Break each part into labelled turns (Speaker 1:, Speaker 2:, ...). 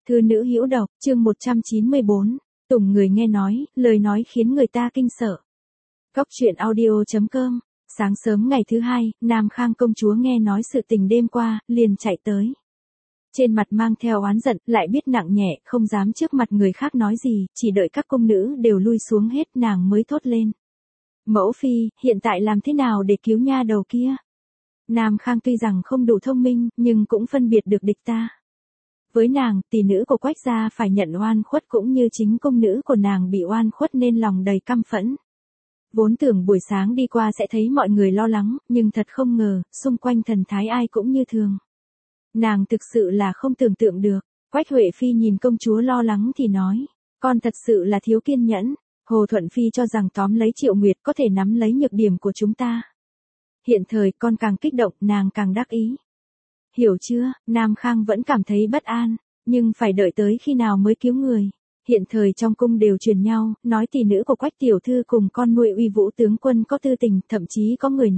Speaker 1: Thư nữ hữu độc, chương 194, Tùng người nghe nói, lời nói khiến người ta kinh sợ. Cóc truyện audio.com. Sáng sớm ngày thứ hai, Nam Khang công chúa nghe nói sự tình đêm qua, liền chạy tới. Trên mặt mang theo oán giận, lại biết nặng nhẹ, không dám trước mặt người khác nói gì, chỉ đợi các công nữ đều lui xuống hết nàng mới thốt lên. Mẫu phi, hiện tại làm thế nào để cứu nha đầu kia? Nam Khang tuy rằng không đủ thông minh, nhưng cũng phân biệt được địch ta. Với nàng, tỷ nữ của Quách gia phải nhận oan khuất cũng như chính công nữ của nàng bị oan khuất nên lòng đầy căm phẫn. Vốn tưởng buổi sáng đi qua sẽ thấy mọi người lo lắng, nhưng thật không ngờ, xung quanh thần thái ai cũng như thường. Nàng thực sự là không tưởng tượng được. Quách Huệ Phi nhìn công chúa lo lắng thì nói, con thật sự là thiếu kiên nhẫn. Hồ Thuận Phi cho rằng tóm lấy Triệu Nguyệt có thể nắm lấy nhược điểm của chúng ta. Hiện thời con càng kích động, nàng càng đắc ý. Hiểu chưa, Nam Khang vẫn cảm thấy bất an, nhưng phải đợi tới khi nào mới cứu người. Hiện thời trong cung đều truyền nhau, nói tỷ nữ của Quách tiểu thư cùng con nuôi Uy Vũ tướng quân có tư tình, thậm chí có người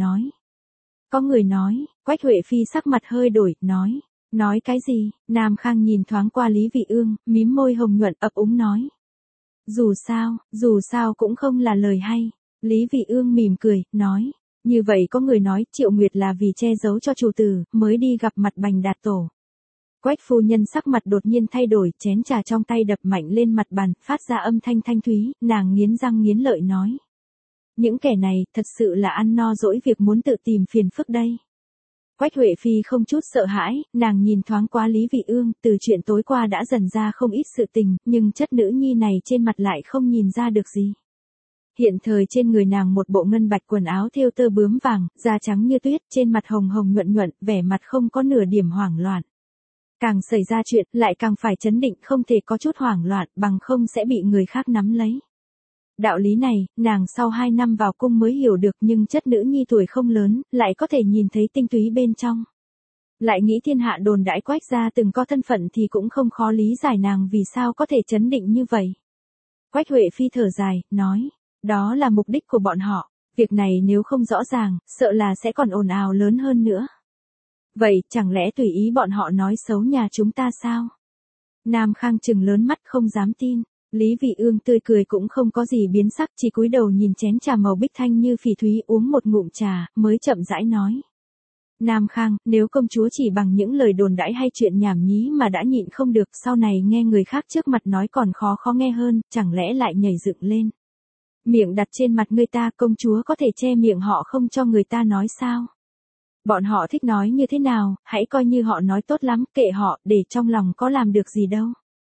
Speaker 1: nói, Quách Huệ Phi sắc mặt hơi đổi, nói cái gì? Nam Khang nhìn thoáng qua Lý Vị Ương, mím môi hồng nhuận ấp úng nói. Dù sao cũng không là lời hay. Lý Vị Ương mỉm cười, nói. Như vậy có người nói Triệu Nguyệt là vì che giấu cho chủ tử, mới đi gặp mặt Bành Đạt Tổ. Quách phu nhân sắc mặt đột nhiên thay đổi, chén trà trong tay đập mạnh lên mặt bàn, phát ra âm thanh thanh thúy, nàng nghiến răng nghiến lợi nói. Những kẻ này, thật sự là ăn no dỗi việc muốn tự tìm phiền phức đây. Quách Huệ Phi không chút sợ hãi, nàng nhìn thoáng qua Lý Vị Ương, từ chuyện tối qua đã dần ra không ít sự tình, nhưng chất nữ nhi này trên mặt lại không nhìn ra được gì. Hiện thời trên người nàng một bộ ngân bạch quần áo thêu tơ bướm vàng, da trắng như tuyết, trên mặt hồng hồng nhuận nhuận, vẻ mặt không có nửa điểm hoảng loạn. Càng xảy ra chuyện, lại càng phải trấn định, không thể có chút hoảng loạn, bằng không sẽ bị người khác nắm lấy. Đạo lý này, nàng sau 2 năm vào cung mới hiểu được, nhưng chất nữ nhi tuổi không lớn, lại có thể nhìn thấy tinh túy bên trong. Lại nghĩ thiên hạ đồn đãi Quách gia từng có thân phận thì cũng không khó lý giải nàng vì sao có thể trấn định như vậy. Quách Huệ Phi thở dài, nói. Đó là mục đích của bọn họ, việc này nếu không rõ ràng, sợ là sẽ còn ồn ào lớn hơn nữa. Vậy, chẳng lẽ tùy ý bọn họ nói xấu nhà chúng ta sao? Nam Khang trừng lớn mắt không dám tin, Lý Vị Ương tươi cười cũng không có gì biến sắc, chỉ cúi đầu nhìn chén trà màu bích thanh như phỉ thúy uống một ngụm trà, mới chậm rãi nói. Nam Khang, nếu công chúa chỉ bằng những lời đồn đãi hay chuyện nhảm nhí mà đã nhịn không được, sau này nghe người khác trước mặt nói còn khó nghe hơn, chẳng lẽ lại nhảy dựng lên. Miệng đặt trên mặt người ta, công chúa có thể che miệng họ không cho người ta nói sao? Bọn họ thích nói như thế nào, hãy coi như họ nói tốt lắm, kệ họ, để trong lòng có làm được gì đâu.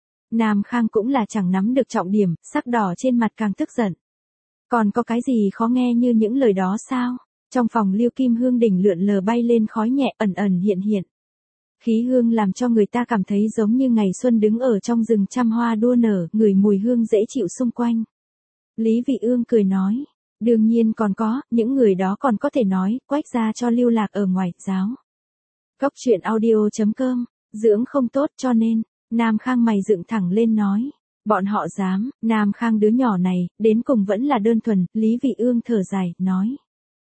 Speaker 1: Nam Khang cũng là chẳng nắm được trọng điểm, sắc đỏ trên mặt càng tức giận. Còn có cái gì khó nghe như những lời đó sao? Trong phòng Liêu Kim Hương đỉnh lượn lờ bay lên khói nhẹ ẩn ẩn hiện. Khí hương làm cho người ta cảm thấy giống như ngày xuân đứng ở trong rừng trăm hoa đua nở, ngửi mùi hương dễ chịu xung quanh. Lý Vị Ương cười nói, đương nhiên còn có, những người đó còn có thể nói, Quách gia cho lưu lạc ở ngoài giáo. Cóc truyện audio.com, dưỡng không tốt cho nên, Nam Khang mày dựng thẳng lên nói, bọn họ dám, Nam Khang đứa nhỏ này, đến cùng vẫn là đơn thuần, Lý Vị Ương thở dài, nói.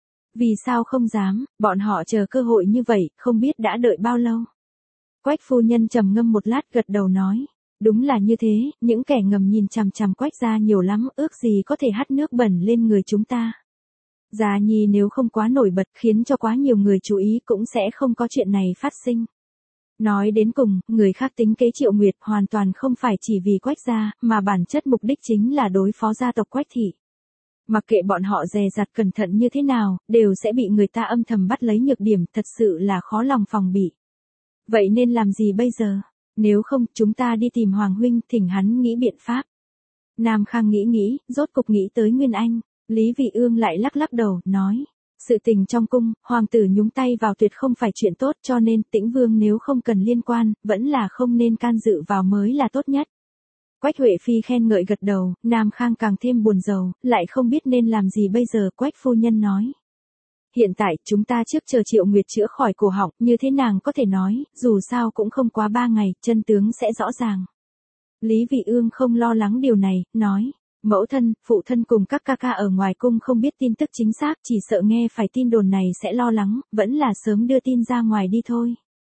Speaker 1: Vì sao không dám, bọn họ chờ cơ hội như vậy, không biết đã đợi bao lâu. Quách phu nhân trầm ngâm một lát gật đầu nói. Đúng là như thế, những kẻ ngầm nhìn chằm chằm Quách gia nhiều lắm, ước gì có thể hắt nước bẩn lên người chúng ta. Gia Nhi nếu không quá nổi bật khiến cho quá nhiều người chú ý cũng sẽ không có chuyện này phát sinh. Nói đến cùng, người khác tính kế Triệu Nguyệt hoàn toàn không phải chỉ vì Quách gia, mà bản chất mục đích chính là đối phó gia tộc Quách thị. Mặc kệ bọn họ dè dặt cẩn thận như thế nào, đều sẽ bị người ta âm thầm bắt lấy nhược điểm, thật sự là khó lòng phòng bị. Vậy nên làm gì bây giờ? Nếu không, chúng ta đi tìm Hoàng huynh, thỉnh hắn nghĩ biện pháp. Nam Khang nghĩ, rốt cục nghĩ tới Nguyên Anh. Lý Vị Ương lại lắc đầu, nói. Sự tình trong cung, hoàng tử nhúng tay vào tuyệt không phải chuyện tốt, cho nên Tĩnh Vương nếu không cần liên quan, vẫn là không nên can dự vào mới là tốt nhất. Quách Huệ Phi khen ngợi gật đầu, Nam Khang càng thêm buồn rầu, lại không biết nên làm gì bây giờ. Quách phu nhân nói. Hiện tại, chúng ta trước chờ Triệu Nguyệt chữa khỏi cổ họng, như thế nàng có thể nói, dù sao cũng không quá 3 ngày, chân tướng sẽ rõ ràng. Lý Vị Ương không lo lắng điều này, nói, mẫu thân, phụ thân cùng các ca ca ở ngoài cung không biết tin tức chính xác, chỉ sợ nghe phải tin đồn này sẽ lo lắng, vẫn là sớm đưa tin ra ngoài đi thôi.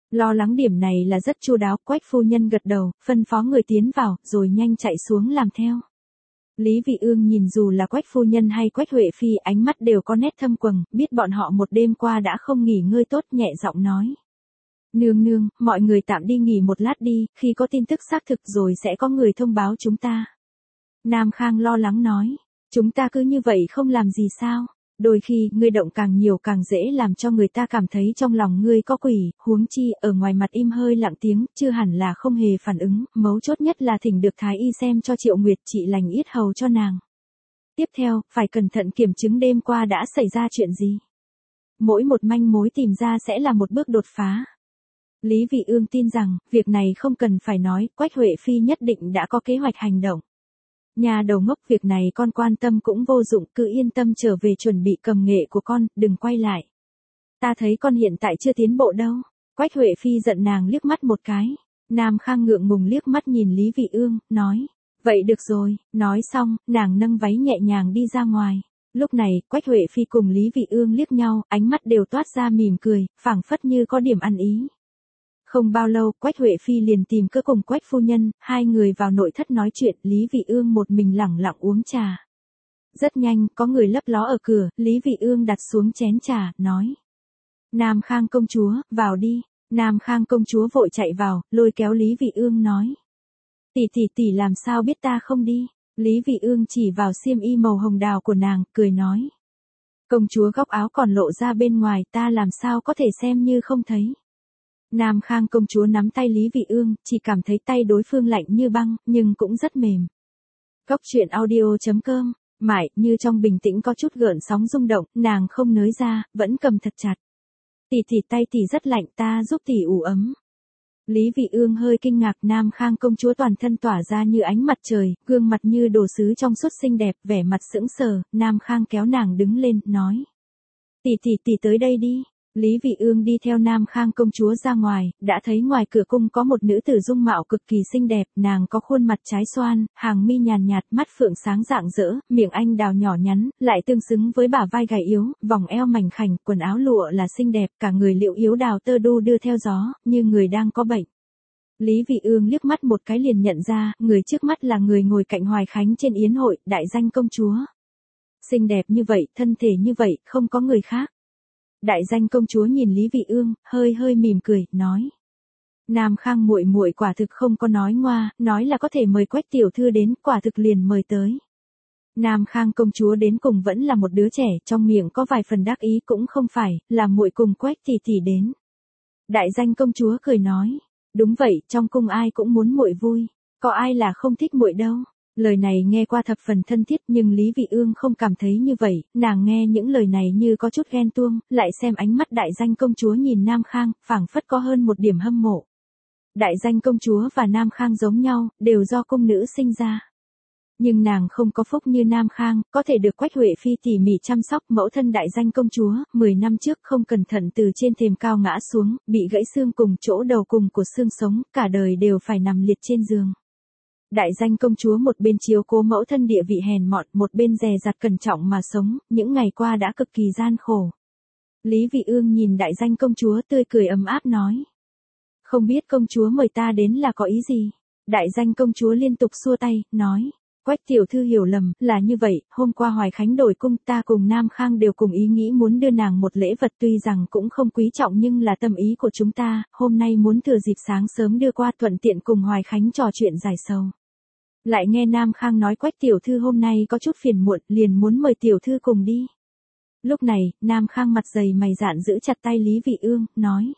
Speaker 1: Lo lắng điểm này là rất chu đáo, Quách phu nhân gật đầu, phân phó người tiến vào, rồi nhanh chạy xuống làm theo. Lý Vị Ương nhìn dù là Quách phu nhân hay Quách Huệ Phi ánh mắt đều có nét thâm quầng, biết bọn họ một đêm qua đã không nghỉ ngơi tốt, nhẹ giọng nói. Nương nương, mọi người tạm đi nghỉ một lát đi, khi có tin tức xác thực rồi sẽ có người thông báo chúng ta. Nam Khang lo lắng nói, chúng ta cứ như vậy không làm gì sao? Đôi khi, ngươi động càng nhiều càng dễ làm cho người ta cảm thấy trong lòng ngươi có quỷ, huống chi, ở ngoài mặt im hơi lặng tiếng, chưa hẳn là không hề phản ứng, mấu chốt nhất là thỉnh được Thái Y xem cho Triệu Nguyệt trị lành yết hầu cho nàng. Tiếp theo, phải cẩn thận kiểm chứng đêm qua đã xảy ra chuyện gì. Mỗi một manh mối tìm ra sẽ là một bước đột phá. Lý Vị Ương tin rằng, việc này không cần phải nói, Quách Huệ Phi nhất định đã có kế hoạch hành động. Nhà đầu ngốc, việc này con quan tâm cũng vô dụng, cứ yên tâm trở về chuẩn bị cầm nghệ của con, đừng quay lại. Ta thấy con hiện tại chưa tiến bộ đâu. Quách Huệ Phi giận nàng liếc mắt một cái. Nam Khang ngượng ngùng liếc mắt nhìn Lý Vị Ương, nói. Vậy được rồi, nói xong, nàng nâng váy nhẹ nhàng đi ra ngoài. Lúc này, Quách Huệ Phi cùng Lý Vị Ương liếc nhau, ánh mắt đều toát ra mỉm cười, phảng phất như có điểm ăn ý. Không bao lâu, Quách Huệ Phi liền tìm cớ cùng Quách phu nhân, hai người vào nội thất nói chuyện, Lý Vị Ương một mình lẳng lặng uống trà. Rất nhanh, có người lấp ló ở cửa, Lý Vị Ương đặt xuống chén trà, nói. Nam Khang công chúa, vào đi. Nam Khang công chúa vội chạy vào, lôi kéo Lý Vị Ương nói. Tỷ làm sao biết ta không đi? Lý Vị Ương chỉ vào xiêm y màu hồng đào của nàng, cười nói. Công chúa góc áo còn lộ ra bên ngoài, ta làm sao có thể xem như không thấy. Nam Khang công chúa nắm tay Lý Vị Ương, chỉ cảm thấy tay đối phương lạnh như băng, nhưng cũng rất mềm. Góc truyện audio.com, mãi, như trong bình tĩnh có chút gợn sóng rung động, nàng không nới ra, vẫn cầm thật chặt. Tỷ tay tỷ rất lạnh, ta giúp tỷ ủ ấm. Lý Vị Ương hơi kinh ngạc, Nam Khang công chúa toàn thân tỏa ra như ánh mặt trời, gương mặt như đồ sứ trong suốt xinh đẹp, vẻ mặt sững sờ, Nam Khang kéo nàng đứng lên, nói. Tỷ tới đây đi. Lý Vị Ương đi theo Nam Khang công chúa ra ngoài, đã thấy ngoài cửa cung có một nữ tử dung mạo cực kỳ xinh đẹp, nàng có khuôn mặt trái xoan, hàng mi nhàn nhạt, mắt phượng sáng rạng rỡ, miệng anh đào nhỏ nhắn, lại tương xứng với bả vai gầy yếu, vòng eo mảnh khảnh, quần áo lụa là xinh đẹp, cả người liệu yếu đào tơ đu đưa theo gió, như người đang có bệnh. Lý Vị Ương liếc mắt một cái liền nhận ra, người trước mắt là người ngồi cạnh Hoài Khánh trên yến hội, đại danh công chúa. Xinh đẹp như vậy, thân thể như vậy, không có người khác. Đại danh công chúa nhìn Lý Vị Ương, hơi mỉm cười, nói. Nam Khang muội muội quả thực không có nói ngoa, nói là có thể mời Quách tiểu thư đến, quả thực liền mời tới. Nam Khang công chúa đến cùng vẫn là một đứa trẻ, trong miệng có vài phần đắc ý cũng không phải, là muội cùng Quách tỷ đến. Đại danh công chúa cười nói, đúng vậy, trong cung ai cũng muốn muội vui, có ai là không thích muội đâu. Lời này nghe qua thập phần thân thiết nhưng Lý Vị Ương không cảm thấy như vậy, nàng nghe những lời này như có chút ghen tuông, lại xem ánh mắt đại danh công chúa nhìn Nam Khang, phảng phất có hơn một điểm hâm mộ. Đại danh công chúa và Nam Khang giống nhau, đều do cung nữ sinh ra. Nhưng nàng không có phúc như Nam Khang, có thể được Quách Huệ Phi tỉ mỉ chăm sóc, mẫu thân đại danh công chúa, 10 năm trước không cẩn thận từ trên thềm cao ngã xuống, bị gãy xương cùng chỗ đầu cùng của xương sống, cả đời đều phải nằm liệt trên giường. Đại danh công chúa một bên chiếu cố mẫu thân địa vị hèn mọn, một bên dè dặt cẩn trọng mà sống, những ngày qua đã cực kỳ gian khổ. Lý Vị Ương nhìn đại danh công chúa tươi cười ấm áp nói. Không biết công chúa mời ta đến là có ý gì? Đại danh công chúa liên tục xua tay, nói. Quách tiểu thư hiểu lầm, là như vậy, hôm qua Hoài Khánh đổi cung, ta cùng Nam Khang đều cùng ý nghĩ muốn đưa nàng một lễ vật, tuy rằng cũng không quý trọng nhưng là tâm ý của chúng ta, hôm nay muốn thừa dịp sáng sớm đưa qua, thuận tiện cùng Hoài Khánh trò chuyện giải sầu. Lại nghe Nam Khang nói Quách tiểu thư hôm nay có chút phiền muộn, liền muốn mời tiểu thư cùng đi. Lúc này, Nam Khang mặt dày mày dạn giữ chặt tay Lý Vị Ương, nói.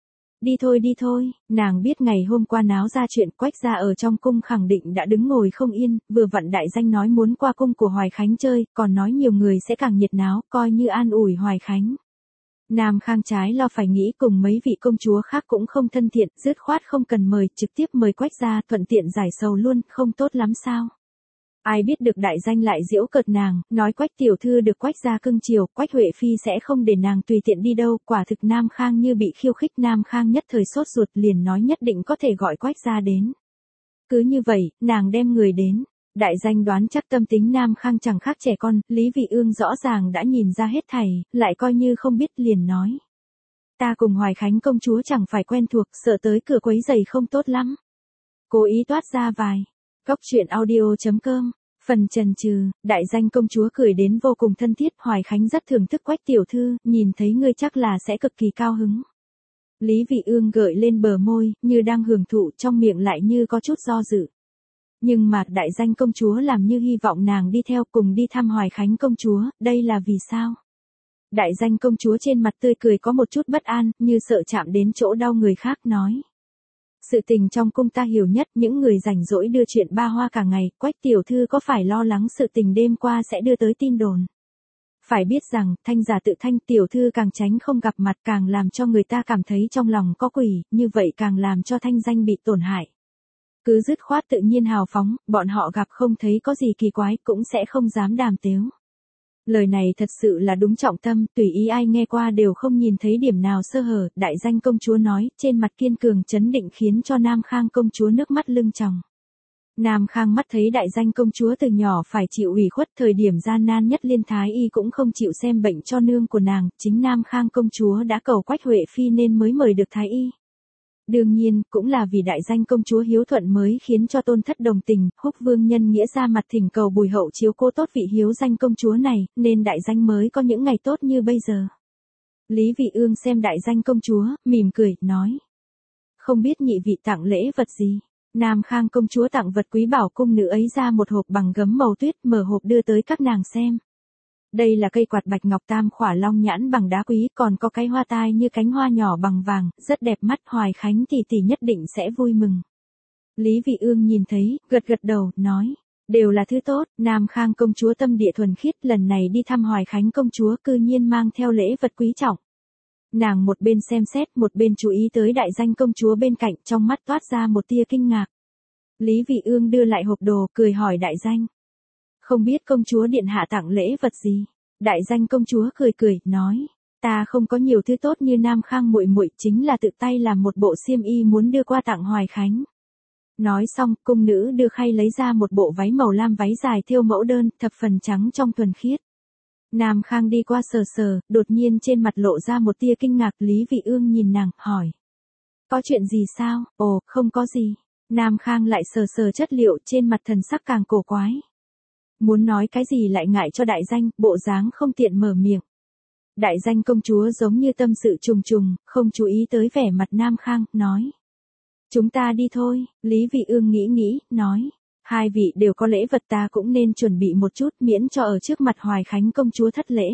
Speaker 1: Đi thôi, nàng biết ngày hôm qua náo ra chuyện, Quách gia ở trong cung khẳng định đã đứng ngồi không yên, vừa vặn đại danh nói muốn qua cung của Hoài Khánh chơi, còn nói nhiều người sẽ càng nhiệt náo, coi như an ủi Hoài Khánh. Nam Khang trái lo phải nghĩ cùng mấy vị công chúa khác cũng không thân thiện, dứt khoát không cần mời, trực tiếp mời Quách gia, thuận tiện giải sầu luôn, không tốt lắm sao? Ai biết được đại danh lại giễu cợt nàng, nói Quách tiểu thư được Quách gia cưng chiều, Quách Huệ Phi sẽ không để nàng tùy tiện đi đâu, quả thực Nam Khang như bị khiêu khích, Nam Khang nhất thời sốt ruột liền nói nhất định có thể gọi Quách gia đến. Cứ như vậy, nàng đem người đến. Đại danh đoán chắc tâm tính Nam Khang chẳng khác trẻ con, Lý Vị Ương rõ ràng đã nhìn ra hết thảy, lại coi như không biết liền nói. Ta cùng Hoài Khánh công chúa chẳng phải quen thuộc, sợ tới cửa quấy giày không tốt lắm. Cố ý toát ra vài. Góc truyện audio.com. Phần chần chừ, đại danh công chúa cười đến vô cùng thân thiết, Hoài Khánh rất thưởng thức Quách tiểu thư, nhìn thấy ngươi chắc là sẽ cực kỳ cao hứng. Lý Vị Ương gợi lên bờ môi, như đang hưởng thụ, trong miệng lại như có chút do dự. Nhưng mà đại danh công chúa làm như hy vọng nàng đi theo cùng đi thăm Hoài Khánh công chúa, đây là vì sao? Đại danh công chúa trên mặt tươi cười có một chút bất an, như sợ chạm đến chỗ đau người khác nói. Sự tình trong cung ta hiểu nhất, những người rảnh rỗi đưa chuyện ba hoa cả ngày, Quách tiểu thư có phải lo lắng sự tình đêm qua sẽ đưa tới tin đồn. Phải biết rằng, thanh giả tự thanh, tiểu thư càng tránh không gặp mặt càng làm cho người ta cảm thấy trong lòng có quỷ, như vậy càng làm cho thanh danh bị tổn hại. Cứ dứt khoát tự nhiên hào phóng, bọn họ gặp không thấy có gì kỳ quái cũng sẽ không dám đàm tếu. Lời này thật sự là đúng trọng tâm, tùy ý ai nghe qua đều không nhìn thấy điểm nào sơ hở, đại danh công chúa nói, trên mặt kiên cường chấn định khiến cho Nam Khang công chúa nước mắt lưng tròng. Nam Khang mắt thấy đại danh công chúa từ nhỏ phải chịu ủy khuất, thời điểm gian nan nhất Liên Thái Y cũng không chịu xem bệnh cho nương của nàng, chính Nam Khang công chúa đã cầu Quách Huệ Phi nên mới mời được Thái Y. Đương nhiên, cũng là vì đại danh công chúa hiếu thuận mới khiến cho tôn thất đồng tình, Húc Vương nhân nghĩa ra mặt thỉnh cầu Bùi hậu chiếu cố tốt vị hiếu danh công chúa này, nên đại danh mới có những ngày tốt như bây giờ. Lý Vị Ương xem đại danh công chúa, mỉm cười, nói. Không biết nhị vị tặng lễ vật gì? Nam Khang công chúa tặng vật quý bảo cung nữ ấy ra một hộp bằng gấm màu tuyết, mở hộp đưa tới các nàng xem. Đây là cây quạt bạch ngọc tam khỏa long nhãn bằng đá quý, còn có cái hoa tai như cánh hoa nhỏ bằng vàng, rất đẹp mắt, Hoài Khánh tỷ tỷ nhất định sẽ vui mừng. Lý Vị Ương nhìn thấy, gật gật đầu, nói, đều là thứ tốt, Nam Khang công chúa tâm địa thuần khiết, lần này đi thăm Hoài Khánh công chúa cư nhiên mang theo lễ vật quý trọng. Nàng một bên xem xét, một bên chú ý tới đại danh công chúa bên cạnh, trong mắt toát ra một tia kinh ngạc. Lý Vị Ương đưa lại hộp đồ, cười hỏi đại danh. Không biết công chúa điện hạ tặng lễ vật gì? Đại danh công chúa cười cười, nói, ta không có nhiều thứ tốt như Nam Khang muội muội, chính là tự tay làm một bộ xiêm y muốn đưa qua tặng Hoài Khánh. Nói xong, cung nữ đưa khay lấy ra một bộ váy màu lam, váy dài thêu mẫu đơn, thập phần trắng trong thuần khiết. Nam Khang đi qua sờ sờ, đột nhiên trên mặt lộ ra một tia kinh ngạc, Lý Vị Ương nhìn nàng, hỏi. Có chuyện gì sao? Ồ, không có gì. Nam Khang lại sờ sờ chất liệu, trên mặt thần sắc càng cổ quái. Muốn nói cái gì lại ngại cho đại danh, bộ dáng không tiện mở miệng. Đại danh công chúa giống như tâm sự trùng trùng, không chú ý tới vẻ mặt Nam Khang, nói. Chúng ta đi thôi, Lý Vị Ương nghĩ nghĩ, nói. Hai vị đều có lễ vật, ta cũng nên chuẩn bị một chút, miễn cho ở trước mặt Hoài Khánh công chúa thất lễ.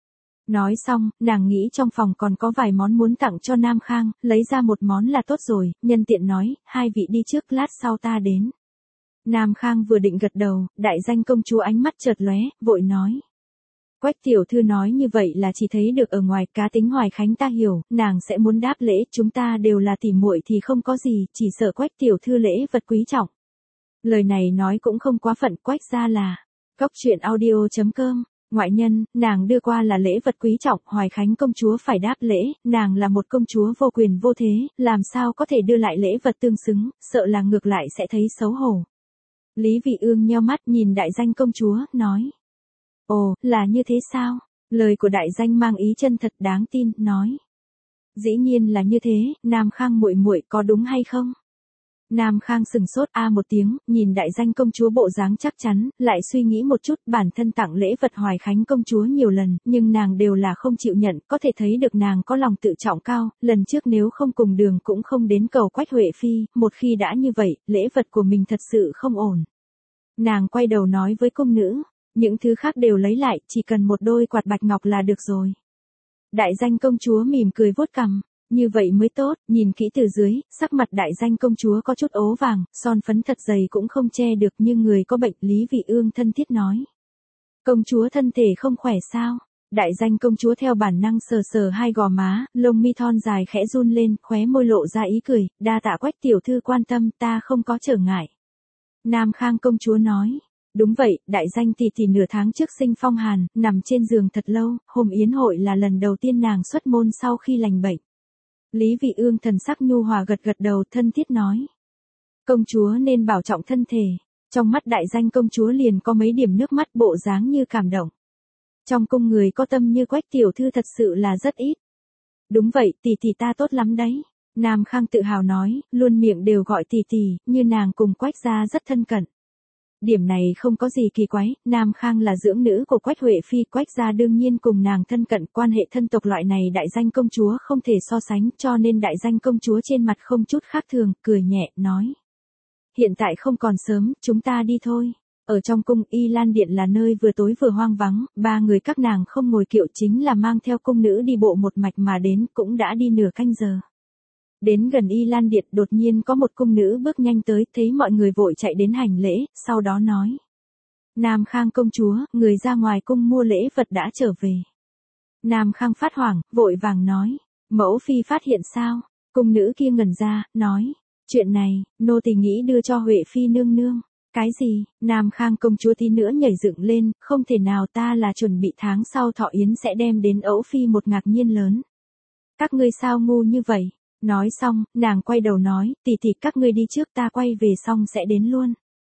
Speaker 1: Nói xong, nàng nghĩ trong phòng còn có vài món muốn tặng cho Nam Khang, lấy ra một món là tốt rồi, nhân tiện nói, hai vị đi trước, lát sau ta đến. Nam Khang vừa định gật đầu, đại danh công chúa ánh mắt chợt lóe, vội nói. Quách tiểu thư nói như vậy là chỉ thấy được ở ngoài, cá tính Hoài Khánh ta hiểu, nàng sẽ muốn đáp lễ, chúng ta đều là tỉ muội thì không có gì, chỉ sợ Quách tiểu thư lễ vật quý trọng. Lời này nói cũng không quá phận, Quách ra là. Góc truyện audio.com. Ngoại nhân, nàng đưa qua là lễ vật quý trọng, Hoài Khánh công chúa phải đáp lễ, nàng là một công chúa vô quyền vô thế, làm sao có thể đưa lại lễ vật tương xứng, sợ là ngược lại sẽ thấy xấu hổ. Lý Vị Ương nheo mắt nhìn đại danh công chúa, nói. Ồ, là như thế sao? Lời của đại danh mang ý chân thật đáng tin, nói. Dĩ nhiên là như thế, Nam Khang muội muội có đúng hay không? Nam Khang sừng sốt một tiếng, nhìn đại danh công chúa bộ dáng chắc chắn, lại suy nghĩ một chút, bản thân tặng lễ vật Hoài Khánh công chúa nhiều lần, nhưng nàng đều là không chịu nhận, có thể thấy được nàng có lòng tự trọng cao, lần trước nếu không cùng đường cũng không đến cầu Quách Huệ Phi, một khi đã như vậy, lễ vật của mình thật sự không ổn. Nàng quay đầu nói với cung nữ, những thứ khác đều lấy lại, chỉ cần một đôi quạt bạch ngọc là được rồi. Đại danh công chúa mỉm cười vuốt cằm. Như vậy mới tốt, nhìn kỹ từ dưới, sắc mặt đại danh công chúa có chút ố vàng, son phấn thật dày cũng không che được, nhưng người có bệnh, Lý Vị Ương thân thiết nói. Công chúa thân thể không khỏe sao? Đại danh công chúa theo bản năng sờ sờ hai gò má, lông mi thon dài khẽ run lên, khóe môi lộ ra ý cười, đa tạ Quách tiểu thư quan tâm, ta không có trở ngại. Nam Khang công chúa nói. Đúng vậy, đại danh tỷ tỷ nửa tháng trước sinh phong hàn, nằm trên giường thật lâu, hôm yến hội là lần đầu tiên nàng xuất môn sau khi lành bệnh. Lý Vị Ương thần sắc nhu hòa gật gật đầu, thân thiết nói. Công chúa nên bảo trọng thân thể. Trong mắt đại danh công chúa liền có mấy điểm nước mắt, bộ dáng như cảm động. Trong cung người có tâm như Quách tiểu thư thật sự là rất ít. Đúng vậy, tỷ tỷ ta tốt lắm đấy. Nam Khang tự hào nói, luôn miệng đều gọi tỷ tỷ, như nàng cùng Quách gia rất thân cận. Điểm này không có gì kỳ quái, Nam Khang là dưỡng nữ của Quách Huệ Phi, Quách gia đương nhiên cùng nàng thân cận, quan hệ thân tộc loại này đại danh công chúa không thể so sánh, cho nên đại danh công chúa trên mặt không chút khác thường, cười nhẹ, nói. Hiện tại không còn sớm, chúng ta đi thôi. Ở trong cung Y Lan Điện là nơi vừa tối vừa hoang vắng, ba người các nàng không ngồi kiệu chính là mang theo cung nữ đi bộ một mạch mà đến, cũng đã đi nửa canh giờ. Đến gần Y Lan Điện đột nhiên có một cung nữ bước nhanh tới, thấy mọi người vội chạy đến hành lễ, sau đó nói. Nam Khang công chúa, người ra ngoài cung mua lễ vật đã trở về. Nam Khang phát hoảng, vội vàng nói. Mẫu phi phát hiện sao? Cung nữ kia ngẩn ra, nói. Chuyện này, nô tỳ nghĩ đưa cho Huệ Phi nương nương. Cái gì? Nam Khang công chúa tí nữa nhảy dựng lên, không thể nào, ta là chuẩn bị tháng sau Thọ Yến sẽ đem đến Ẫu Phi một ngạc nhiên lớn. Các ngươi sao ngu như vậy? Nói xong, nàng quay đầu nói, tỷ tỷ các ngươi đi trước, ta quay về xong sẽ đến luôn.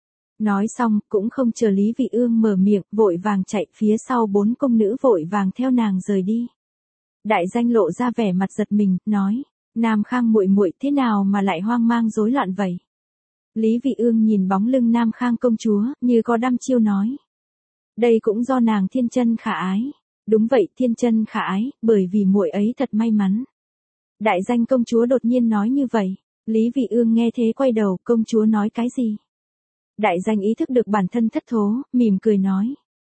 Speaker 1: Nói xong, cũng không chờ Lý Vị Ương mở miệng, vội vàng chạy, phía sau 4 cung nữ vội vàng theo nàng rời đi. Đại danh lộ ra vẻ mặt giật mình, nói, Nam Khang muội muội thế nào mà lại hoang mang rối loạn vậy? Lý Vị Ương nhìn bóng lưng Nam Khang công chúa, như có đăm chiêu nói. Đây cũng do nàng thiên chân khả ái. Đúng vậy, thiên chân khả ái, bởi vì muội ấy thật may mắn. Đại danh công chúa đột nhiên nói như vậy. Lý Vị Ương nghe thế quay đầu, công chúa nói cái gì? Đại danh ý thức được bản thân thất thố, mỉm cười nói.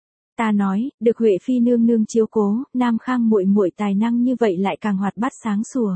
Speaker 1: Ta nói, được Huệ Phi nương nương chiếu cố, Nam Khang muội muội tài năng như vậy lại càng hoạt bát sáng sủa.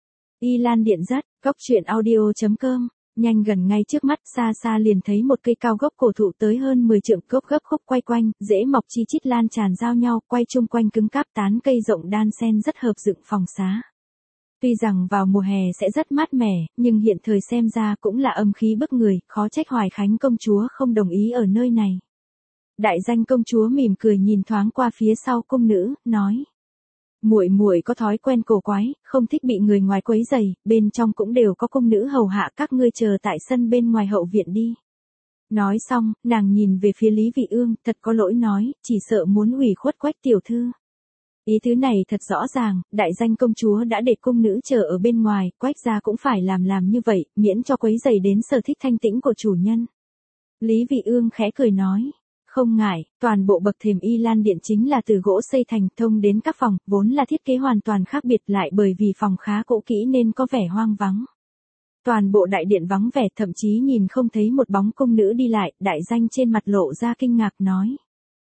Speaker 1: Y Lan Điện rất, góc.audio.com. Nhanh gần ngay trước mắt, xa xa liền thấy một cây cao gốc cổ thụ tới hơn 10 trượng, gốc gấp khúc quay quanh, rễ mọc chi chít lan tràn giao nhau, quay chung quanh cứng cáp, tán cây rộng đan xen rất hợp dựng phòng xá. Tuy rằng vào mùa hè sẽ rất mát mẻ, nhưng hiện thời xem ra cũng là âm khí bức người, khó trách Hoài Khánh công chúa không đồng ý ở nơi này. Đại danh công chúa mỉm cười nhìn thoáng qua phía sau cung nữ, nói. Muội muội có thói quen cổ quái, không thích bị người ngoài quấy rầy, bên trong cũng đều có cung nữ hầu hạ, các ngươi chờ tại sân bên ngoài hậu viện đi. Nói xong, nàng nhìn về phía Lý Vị Ương, thật có lỗi nói, chỉ sợ muốn ủy khuất Quách tiểu thư. Ý thứ này thật rõ ràng, đại danh công chúa đã để cung nữ chờ ở bên ngoài, Quách gia cũng phải làm như vậy, miễn cho quấy rầy đến sở thích thanh tĩnh của chủ nhân. Lý Vị Ương khẽ cười nói. Không ngại, toàn bộ bậc thềm Y Lan Điện chính là từ gỗ xây thành, thông đến các phòng, vốn là thiết kế hoàn toàn khác biệt, lại bởi vì phòng khá cũ kỹ nên có vẻ hoang vắng. Toàn bộ đại điện vắng vẻ, thậm chí nhìn không thấy một bóng cung nữ đi lại, đại danh trên mặt lộ ra kinh ngạc nói.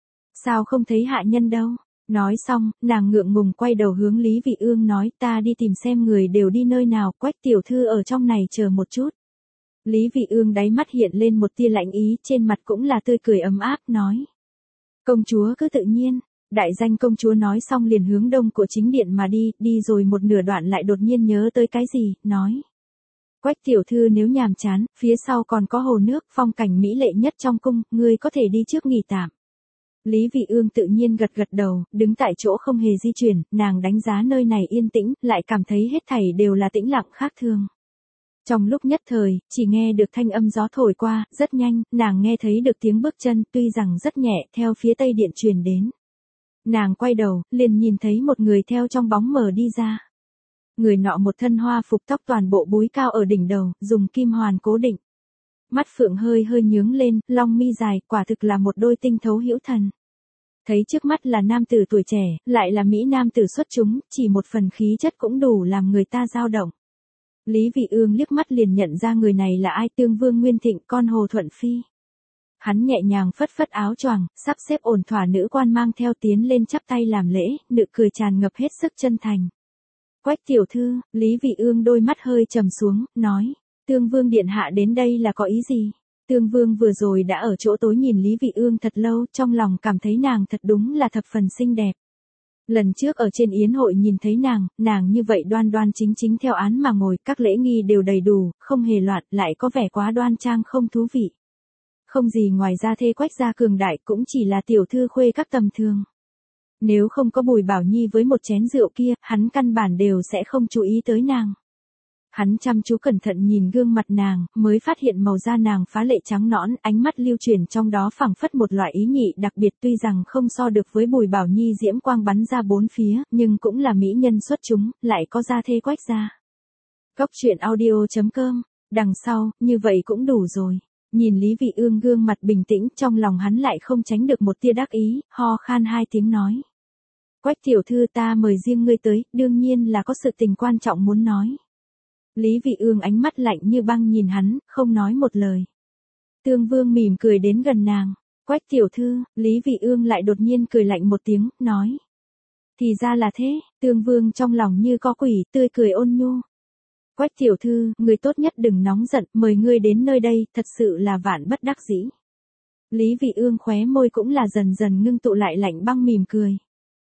Speaker 1: Sao không thấy hạ nhân đâu? Nói xong, nàng ngượng ngùng quay đầu hướng Lý Vị Ương nói, ta đi tìm xem người đều đi nơi nào, Quách tiểu thư ở trong này chờ một chút. Lý Vị Ương đáy mắt hiện lên một tia lạnh ý, trên mặt cũng là tươi cười ấm áp, nói. Công chúa cứ tự nhiên. Đại danh công chúa nói xong liền hướng đông của chính điện mà đi rồi một nửa đoạn lại đột nhiên nhớ tới cái gì, nói. Quách tiểu thư nếu nhàm chán, phía sau còn có hồ nước, phong cảnh mỹ lệ nhất trong cung, ngươi có thể đi trước nghỉ tạm. Lý Vị Ương tự nhiên gật đầu, đứng tại chỗ không hề di chuyển, nàng đánh giá nơi này yên tĩnh, lại cảm thấy hết thảy đều là tĩnh lặng khác thường. Trong lúc nhất thời, chỉ nghe được thanh âm gió thổi qua, rất nhanh, nàng nghe thấy được tiếng bước chân, tuy rằng rất nhẹ, theo phía tây điện truyền đến. Nàng quay đầu, liền nhìn thấy một người theo trong bóng mờ đi ra. Người nọ một thân hoa phục, tóc toàn bộ búi cao ở đỉnh đầu, dùng kim hoàn cố định. Mắt phượng hơi nhướng lên, long mi dài, quả thực là một đôi tinh thấu hữu thần. Thấy trước mắt là nam tử tuổi trẻ, lại là mỹ nam tử xuất chúng, chỉ một phần khí chất cũng đủ làm người ta dao động. Lý Vị Ương liếc mắt liền nhận ra người này là ai, Tương Vương Nguyên Thịnh, con Hồ Thuận Phi. Hắn nhẹ nhàng phất phất áo choàng, sắp xếp ổn thỏa nữ quan mang theo tiến lên chắp tay làm lễ, nụ cười tràn ngập hết sức chân thành. Quách tiểu thư, Lý Vị Ương đôi mắt hơi trầm xuống, nói, Tương Vương điện hạ đến đây là có ý gì? Tương Vương vừa rồi đã ở chỗ tối nhìn Lý Vị Ương thật lâu, trong lòng cảm thấy nàng thật đúng là thập phần xinh đẹp. Lần trước ở trên yến hội nhìn thấy nàng như vậy đoan đoan chính chính theo án mà ngồi, các lễ nghi đều đầy đủ, không hề loạn, lại có vẻ quá đoan trang không thú vị. Không gì ngoài ra thê Quách gia cường đại, cũng chỉ là tiểu thư khuê các tầm thường. Nếu không có Bùi Bảo Nhi với một chén rượu kia, hắn căn bản đều sẽ không chú ý tới nàng. Hắn chăm chú cẩn thận nhìn gương mặt nàng, mới phát hiện màu da nàng phá lệ trắng nõn, ánh mắt lưu chuyển trong đó phảng phất một loại ý nhị đặc biệt, tuy rằng không so được với Bùi Bảo Nhi diễm quang bắn ra bốn phía, nhưng cũng là mỹ nhân xuất chúng, lại có gia thê Quách gia. Cốc truyện audio.com, đằng sau, như vậy cũng đủ rồi. Nhìn Lý Vị Ương gương mặt bình tĩnh, trong lòng hắn lại không tránh được một tia đắc ý, ho khan hai tiếng nói. Quách tiểu thư, ta mời riêng ngươi tới, đương nhiên là có sự tình quan trọng muốn nói. Lý Vị Ương ánh mắt lạnh như băng nhìn hắn, không nói một lời. Tương Vương mỉm cười đến gần nàng. Quách tiểu thư, Lý Vị Ương lại đột nhiên cười lạnh một tiếng, nói. Thì ra là thế, Tương Vương trong lòng như có quỷ, tươi cười ôn nhu. Quách tiểu thư, người tốt nhất đừng nóng giận, mời ngươi đến nơi đây, thật sự là vạn bất đắc dĩ. Lý Vị Ương khóe môi cũng là dần dần ngưng tụ lại lạnh băng mỉm cười.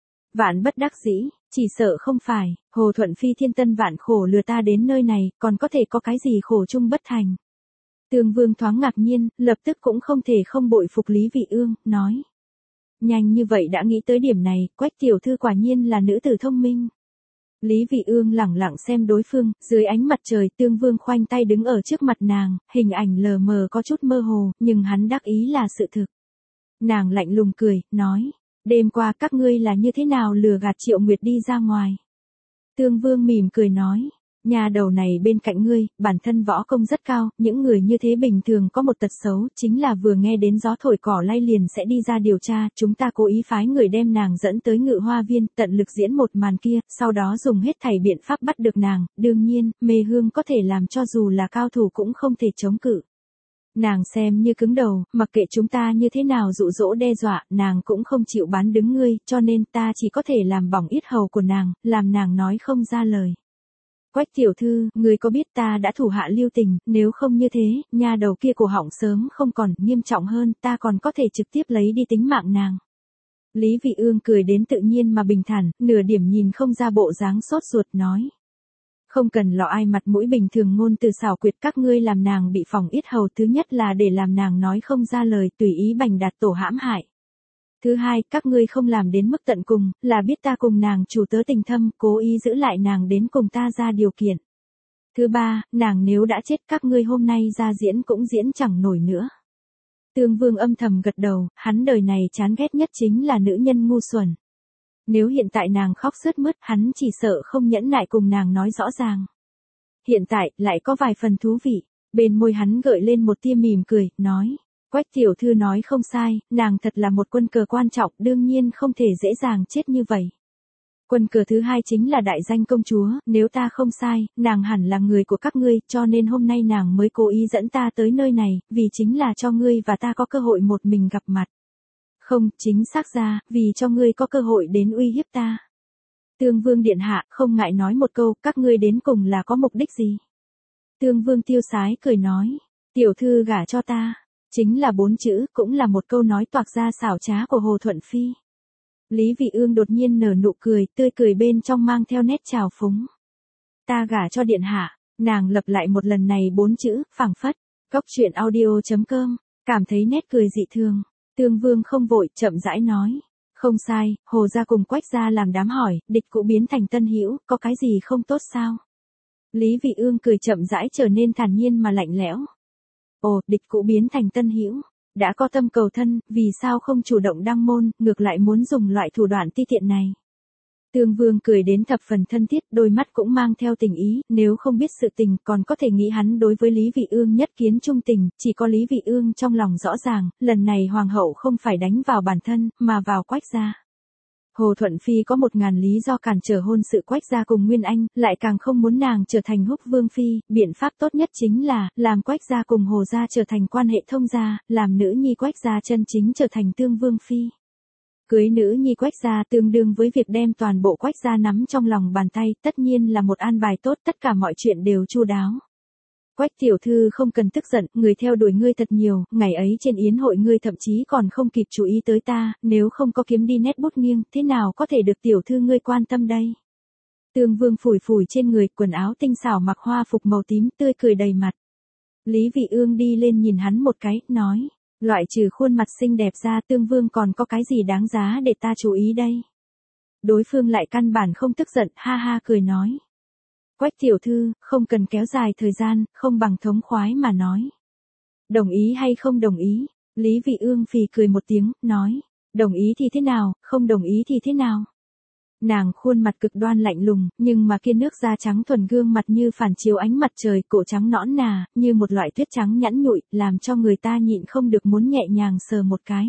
Speaker 1: Vạn bất đắc dĩ, chỉ sợ không phải, Hồ Thuận Phi thiên tân vạn khổ lừa ta đến nơi này, còn có thể có cái gì khổ chung bất thành. Tương Vương thoáng ngạc nhiên, lập tức cũng không thể không bội phục Lý Vị Ương, nói. Nhanh như vậy đã nghĩ tới điểm này, Quách tiểu thư quả nhiên là nữ tử thông minh. Lý Vị Ương lẳng lặng xem đối phương, dưới ánh mặt trời Tương Vương khoanh tay đứng ở trước mặt nàng, hình ảnh lờ mờ có chút mơ hồ, nhưng hắn đắc ý là sự thực. Nàng lạnh lùng cười, nói. Đêm qua các ngươi là như thế nào lừa gạt Triệu Nguyệt đi ra ngoài? Tương Vương mỉm cười nói, nhà đầu này bên cạnh ngươi, bản thân võ công rất cao, những người như thế bình thường có một tật xấu, chính là vừa nghe đến gió thổi cỏ lay liền sẽ đi ra điều tra, chúng ta cố ý phái người đem nàng dẫn tới Ngự Hoa Viên, tận lực diễn một màn kia, sau đó dùng hết thảy biện pháp bắt được nàng, đương nhiên, mê hương có thể làm cho dù là cao thủ cũng không thể chống cự. Nàng xem như cứng đầu, mặc kệ chúng ta như thế nào dụ dỗ đe dọa, nàng cũng không chịu bán đứng ngươi, cho nên ta chỉ có thể làm bỏng yết hầu của nàng, làm nàng nói không ra lời. Quách tiểu thư, ngươi có biết ta đã thủ hạ lưu tình, nếu không như thế, nha đầu kia cổ họng sớm không còn, nghiêm trọng hơn, ta còn có thể trực tiếp lấy đi tính mạng nàng. Lý Vị Ương cười đến tự nhiên mà bình thản, nửa điểm nhìn không ra bộ dáng sốt ruột nói. Không cần lọ ai mặt mũi bình thường ngôn từ xảo quyệt, các ngươi làm nàng bị phỏng yết hầu, thứ nhất là để làm nàng nói không ra lời, tùy ý bành đạt tổ hãm hại. Thứ hai, các ngươi không làm đến mức tận cùng, là biết ta cùng nàng chủ tớ tình thâm, cố ý giữ lại nàng đến cùng ta ra điều kiện. Thứ ba, nàng nếu đã chết, các ngươi hôm nay ra diễn cũng diễn chẳng nổi nữa. Tương Vương âm thầm gật đầu, hắn đời này chán ghét nhất chính là nữ nhân ngu xuẩn. Nếu hiện tại nàng khóc sướt mướt, hắn chỉ sợ không nhẫn nại cùng nàng nói rõ ràng. Hiện tại, lại có vài phần thú vị. Bên môi hắn gợi lên một tia mỉm cười, nói. Quách tiểu thư nói không sai, nàng thật là một quân cờ quan trọng, đương nhiên không thể dễ dàng chết như vậy. Quân cờ thứ hai chính là đại danh công chúa, nếu ta không sai, nàng hẳn là người của các ngươi, cho nên hôm nay nàng mới cố ý dẫn ta tới nơi này, vì chính là cho ngươi và ta có cơ hội một mình gặp mặt. Không, chính xác ra, vì cho ngươi có cơ hội đến uy hiếp ta. Tương Vương điện hạ, không ngại nói một câu, các ngươi đến cùng là có mục đích gì? Tương Vương tiêu sái cười nói, tiểu thư gả cho ta, chính là 4 chữ, cũng là một câu nói toạc ra xảo trá của Hồ Thuận Phi. Lý Vị Ương đột nhiên nở nụ cười, tươi cười bên trong mang theo nét trào phúng. Ta gả cho điện hạ, nàng lặp lại một lần này 4 chữ, phảng phất. Cốc truyện audio.com, cảm thấy nét cười dị thường. Tương Vương không vội, chậm rãi nói. Không sai, Hồ gia cùng Quách gia làm đám hỏi, địch cũ biến thành tân hữu, có cái gì không tốt sao? Lý Vị Ương cười chậm rãi trở nên thản nhiên mà lạnh lẽo. Ồ, địch cũ biến thành tân hữu, đã có tâm cầu thân, vì sao không chủ động đăng môn, ngược lại muốn dùng loại thủ đoạn ti tiện này? Tương Vương cười đến thập phần thân thiết, đôi mắt cũng mang theo tình ý, nếu không biết sự tình còn có thể nghĩ hắn đối với Lý Vị Ương nhất kiến trung tình, chỉ có Lý Vị Ương trong lòng rõ ràng, lần này hoàng hậu không phải đánh vào bản thân, mà vào Quách gia. Hồ Thuận Phi có 1000 lý do cản trở hôn sự Quách gia cùng Nguyên Anh, lại càng không muốn nàng trở thành Húc Vương Phi, biện pháp tốt nhất chính là, làm Quách gia cùng Hồ gia trở thành quan hệ thông gia, làm nữ nhi Quách gia chân chính trở thành Tương Vương Phi. Cưới nữ nhi Quách gia tương đương với việc đem toàn bộ Quách gia nắm trong lòng bàn tay, tất nhiên là một an bài tốt, tất cả mọi chuyện đều chu đáo. Quách tiểu thư không cần tức giận, người theo đuổi ngươi thật nhiều, ngày ấy trên yến hội ngươi thậm chí còn không kịp chú ý tới ta, nếu không có kiếm đi nét bút nghiêng, thế nào có thể được tiểu thư ngươi quan tâm đây? Tương Vương phủi phủi trên người, quần áo tinh xảo mặc hoa phục màu tím, tươi cười đầy mặt. Lý Vị Ương đi lên nhìn hắn một cái, nói. Loại trừ khuôn mặt xinh đẹp ra, Tương Vương còn có cái gì đáng giá để ta chú ý đây? Đối phương lại căn bản không tức giận, ha ha cười nói. Quách tiểu thư, không cần kéo dài thời gian, không bằng thống khoái mà nói. Đồng ý hay không đồng ý? Lý Vị Ương phì cười một tiếng, nói. Đồng ý thì thế nào, không đồng ý thì thế nào? Nàng khuôn mặt cực đoan lạnh lùng, nhưng mà kia nước da trắng thuần gương mặt như phản chiếu ánh mặt trời, cổ trắng nõn nà, như một loại tuyết trắng nhẵn nhụi, làm cho người ta nhịn không được muốn nhẹ nhàng sờ một cái.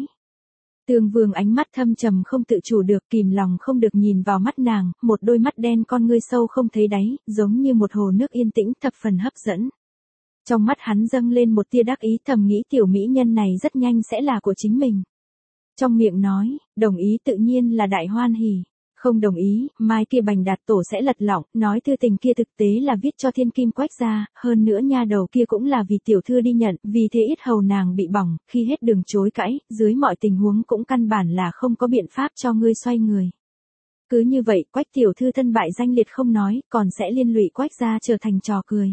Speaker 1: Tương Vương ánh mắt thâm trầm không tự chủ được, kìm lòng không được nhìn vào mắt nàng, một đôi mắt đen con ngươi sâu không thấy đáy, giống như một hồ nước yên tĩnh thập phần hấp dẫn. Trong mắt hắn dâng lên một tia đắc ý, thầm nghĩ tiểu mỹ nhân này rất nhanh sẽ là của chính mình. Trong miệng nói, đồng ý tự nhiên là đại hoan hỉ. Không đồng ý, mai kia Bành Đạt Tổ sẽ lật lọng, nói thư tình kia thực tế là viết cho thiên kim Quách gia, hơn nữa nha đầu kia cũng là vì tiểu thư đi nhận, vì thế yết hầu nàng bị bỏng, khi hết đường chối cãi, dưới mọi tình huống cũng căn bản là không có biện pháp cho ngươi xoay người. Cứ như vậy, Quách tiểu thư thân bại danh liệt không nói, còn sẽ liên lụy Quách gia trở thành trò cười.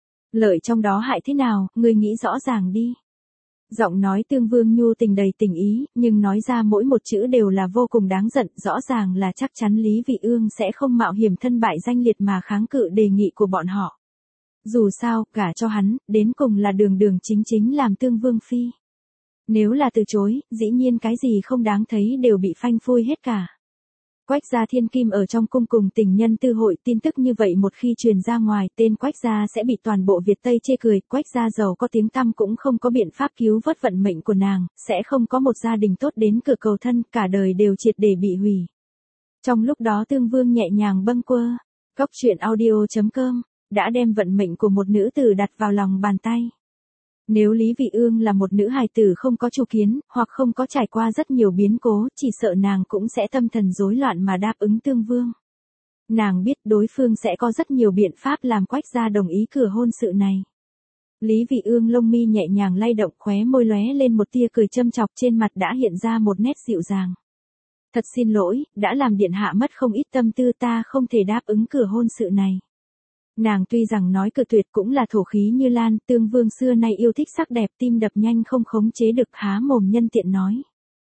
Speaker 1: Lợi trong đó hại thế nào, ngươi nghĩ rõ ràng đi. Giọng nói Tương Vương nhu tình đầy tình ý, nhưng nói ra mỗi một chữ đều là vô cùng đáng giận, rõ ràng là chắc chắn Lý Vị Ương sẽ không mạo hiểm thân bại danh liệt mà kháng cự đề nghị của bọn họ. Dù sao, gả cho hắn, đến cùng là đường đường chính chính làm Tương Vương phi. Nếu là từ chối, dĩ nhiên cái gì không đáng thấy đều bị phanh phui hết cả. Quách gia thiên kim ở trong cung cùng tình nhân tư hội, tin tức như vậy một khi truyền ra ngoài, tên Quách gia sẽ bị toàn bộ Việt Tây chê cười, Quách gia giàu có tiếng tăm cũng không có biện pháp cứu vớt vận mệnh của nàng, sẽ không có một gia đình tốt đến cửa cầu thân, cả đời đều triệt để bị hủy. Trong lúc đó Tương Vương nhẹ nhàng bâng quơ, Góc truyện audio.com, đã đem vận mệnh của một nữ tử đặt vào lòng bàn tay. Nếu Lý Vị Ương là một nữ hài tử không có chủ kiến, hoặc không có trải qua rất nhiều biến cố, chỉ sợ nàng cũng sẽ tâm thần rối loạn mà đáp ứng Tương Vương. Nàng biết đối phương sẽ có rất nhiều biện pháp làm Quách gia đồng ý cửa hôn sự này. Lý Vị Ương lông mi nhẹ nhàng lay động, khóe môi lóe lên một tia cười châm chọc, trên mặt đã hiện ra một nét dịu dàng. Thật xin lỗi, đã làm điện hạ mất không ít tâm tư, ta không thể đáp ứng cửa hôn sự này. Nàng tuy rằng nói cự tuyệt cũng là thổ khí như lan, Tương Vương xưa nay yêu thích sắc đẹp, tim đập nhanh không khống chế được, há mồm nhân tiện nói.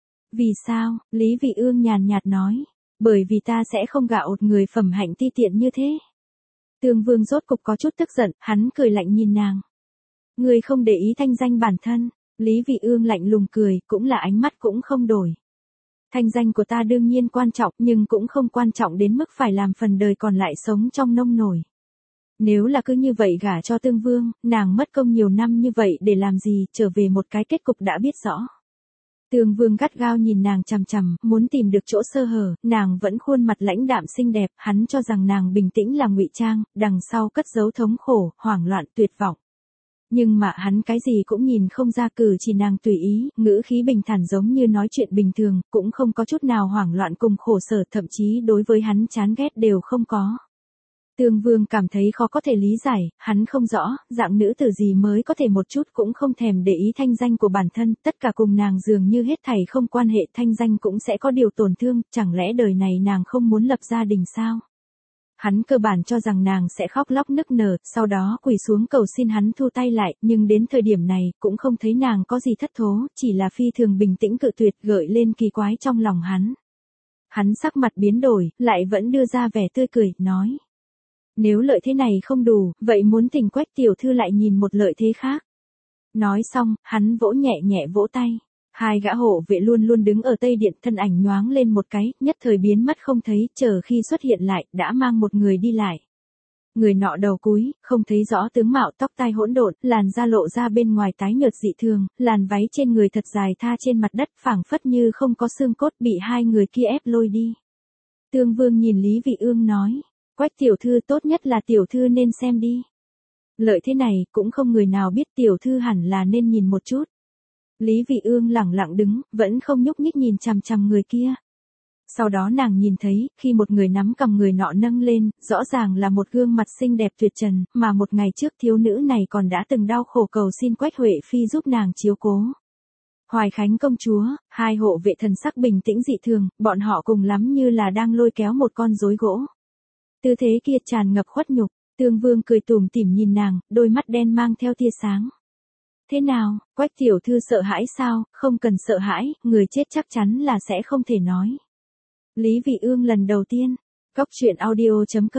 Speaker 1: Vì sao? Lý Vị Ương nhàn nhạt nói. Bởi vì ta sẽ không gả một người phẩm hạnh ti tiện như thế. Tương Vương rốt cục có chút tức giận, hắn cười lạnh nhìn nàng. Ngươi không để ý thanh danh bản thân. Lý Vị Ương lạnh lùng cười, cũng là ánh mắt cũng không đổi. Thanh danh của ta đương nhiên quan trọng, nhưng cũng không quan trọng đến mức phải làm phần đời còn lại sống trong nông nổi. Nếu là cứ như vậy gả cho Tương Vương, nàng mất công nhiều năm như vậy để làm gì, trở về một cái kết cục đã biết rõ. Tương Vương gắt gao nhìn nàng chằm chằm, muốn tìm được chỗ sơ hở, nàng vẫn khuôn mặt lãnh đạm xinh đẹp, hắn cho rằng nàng bình tĩnh là ngụy trang, đằng sau cất giấu thống khổ, hoảng loạn, tuyệt vọng. Nhưng mà hắn cái gì cũng nhìn không ra, cử chỉ nàng tùy ý, ngữ khí bình thản giống như nói chuyện bình thường, cũng không có chút nào hoảng loạn cùng khổ sở, thậm chí đối với hắn chán ghét đều không có. Tương Vương cảm thấy khó có thể lý giải, hắn không rõ, dạng nữ tử gì mới có thể một chút cũng không thèm để ý thanh danh của bản thân, tất cả cùng nàng dường như hết thảy không quan hệ, thanh danh cũng sẽ có điều tổn thương, chẳng lẽ đời này nàng không muốn lập gia đình sao? Hắn cơ bản cho rằng nàng sẽ khóc lóc nức nở, sau đó quỳ xuống cầu xin hắn thu tay lại, nhưng đến thời điểm này, cũng không thấy nàng có gì thất thố, chỉ là phi thường bình tĩnh cự tuyệt, gợi lên kỳ quái trong lòng hắn. Hắn sắc mặt biến đổi, lại vẫn đưa ra vẻ tươi cười, nói. Nếu lợi thế này không đủ, vậy muốn thỉnh Quách tiểu thư lại nhìn một lợi thế khác. Nói xong, hắn vỗ nhẹ nhẹ vỗ tay. Hai gã hộ vệ luôn luôn đứng ở Tây Điện, thân ảnh nhoáng lên một cái, nhất thời biến mất không thấy, chờ khi xuất hiện lại, đã mang một người đi lại. Người nọ đầu cúi, không thấy rõ tướng mạo, tóc tai hỗn độn, làn da lộ ra bên ngoài tái nhợt dị thường, làn váy trên người thật dài tha trên mặt đất, phảng phất như không có xương cốt, bị hai người kia ép lôi đi. Tương Vương nhìn Lý Vị Ương nói. Quách tiểu thư, tốt nhất là tiểu thư nên xem đi. Lợi thế này, cũng không người nào biết, tiểu thư hẳn là nên nhìn một chút. Lý Vị Ương lẳng lặng đứng, vẫn không nhúc nhích nhìn chằm chằm người kia. Sau đó nàng nhìn thấy, khi một người nắm cầm người nọ nâng lên, rõ ràng là một gương mặt xinh đẹp tuyệt trần, mà một ngày trước thiếu nữ này còn đã từng đau khổ cầu xin Quách Huệ Phi giúp nàng chiếu cố. Hoài Khánh công chúa, hai hộ vệ thần sắc bình tĩnh dị thường, bọn họ cùng lắm như là đang lôi kéo một con rối gỗ. Tư thế kia tràn ngập khuất nhục, Tương Vương cười tủm tỉm nhìn nàng, đôi mắt đen mang theo tia sáng. Thế nào, Quách tiểu thư sợ hãi sao? Không cần sợ hãi, người chết chắc chắn là sẽ không thể nói. Lý Vị Ương lần đầu tiên, Góc truyện audio.com,